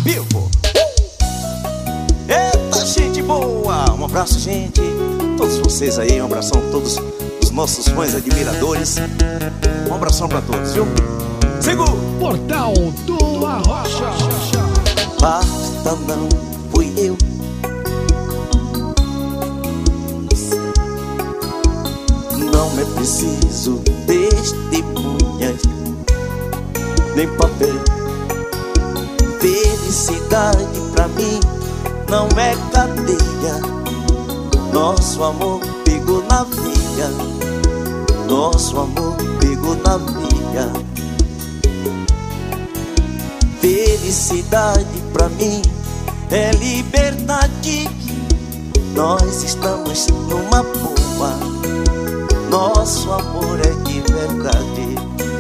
vivo. Eita, gente boa! Um abraço, gente. Todos vocês aí, um abração a todos os nossos fãs admiradores. Um abração pra todos, viu? Segura! Portal do Arrocha. Basta não fui eu. Não é preciso testemunhas nem papel. Felicidade pra mim não é cadeia. Nosso amor pegou na veia. Nosso amor pegou na veia. Felicidade pra mim é liberdade. Nós estamos numa boa. Nosso amor é de verdade.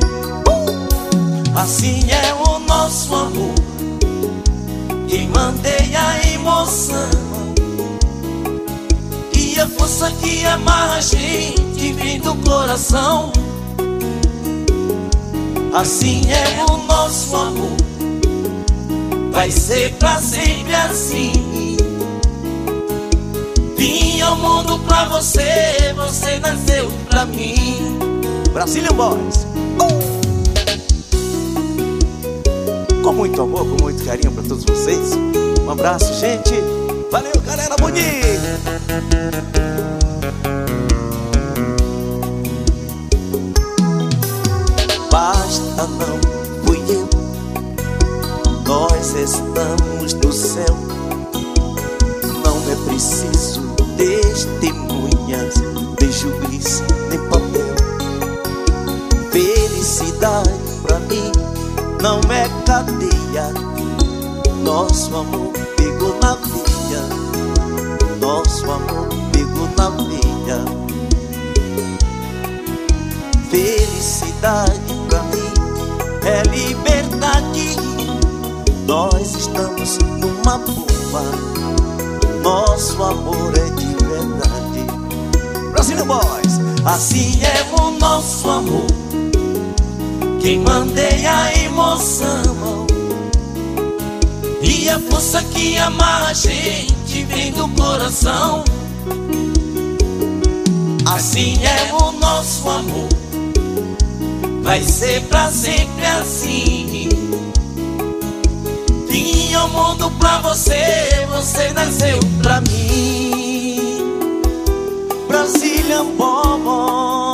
Assim é o nosso amor, que manteia a emoção e a força que amarra a gente vem do coração. Assim é o nosso amor, vai ser pra sempre assim. Vim ao mundo pra você, você nasceu pra mim. Brazilian Boys. Com muito amor, com muito carinho pra todos vocês. Um abraço, gente. Valeu, galera bonita. Basta não fui eu. Nós estamos no céu. Não é preciso testemunhas, nem juiz, nem papel. Felicidade pra mim não é cadeia. Nosso amor pegou na veia. Nosso amor pegou na veia. Felicidade pra mim é liberdade. Nós estamos numa boa. Nosso amor é de verdade. Brazilian Boys. Assim é o nosso amor, quem manteia a emoção e a força que amarra a gente vem do coração. Assim é o nosso amor, vai ser pra sempre assim. Vim ao mundo pra você, você nasceu pra mim. Brazilian Boys.